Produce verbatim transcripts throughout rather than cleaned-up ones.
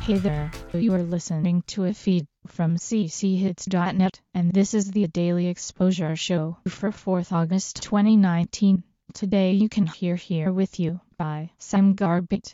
Hey there, you are listening to a feed from c c hits dot net, and this is the Daily Exposure Show for fourth August twenty nineteen. Today you can hear Here With You by Sam Garbett.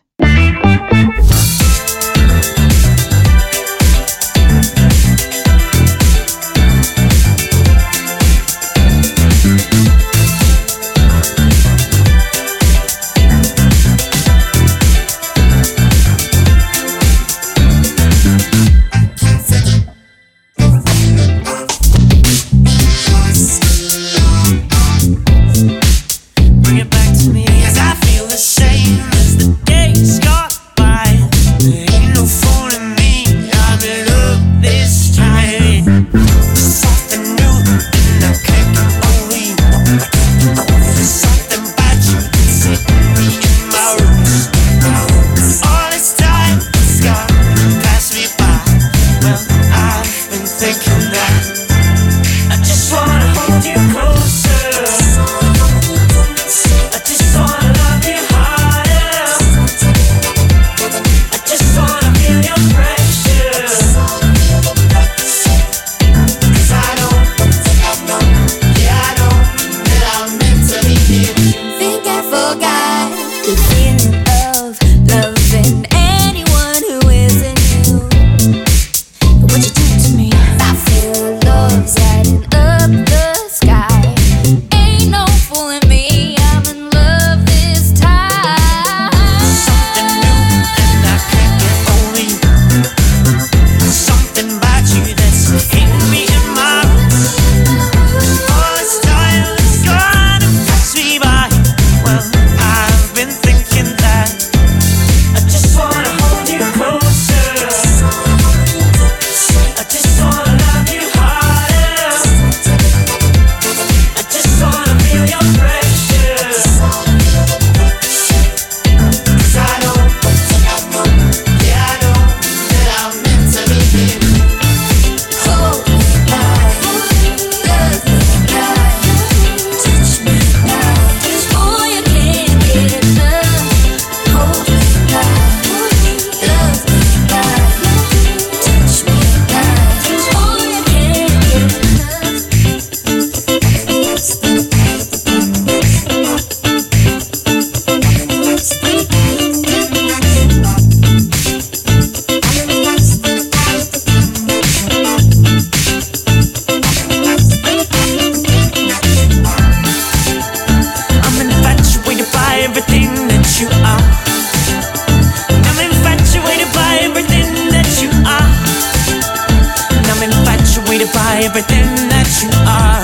By everything that you are,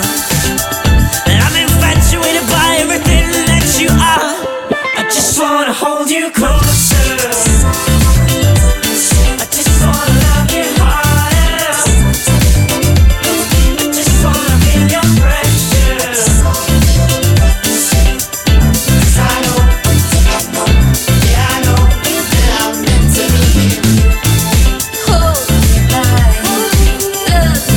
and I'm infatuated by everything that you are. I just wanna hold you closer. I just wanna love you harder. I just wanna feel your pressure. 'Cause I know, yeah I know that I'm meant to be here. Hold me tight, love me.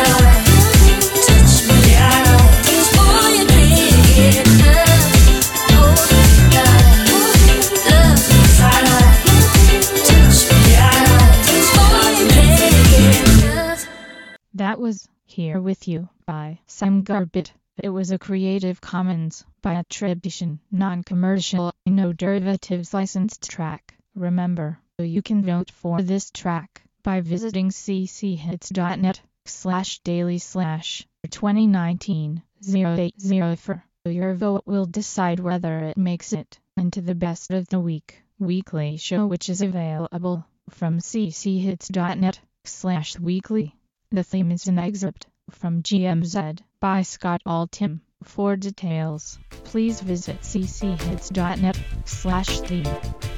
That was Here With You by Sam Garbett. It was a Creative Commons by attribution, non-commercial, no derivatives licensed track. Remember, you can vote for this track by visiting c c hits dot net slash daily slash twenty nineteen oh eight oh four. Your vote will decide whether it makes it into the Best of the Week weekly show, which is available from c c hits dot net slash weekly. The theme is an excerpt from G M Z by Scott Altham. For details, please visit c c hits dot net slash theme.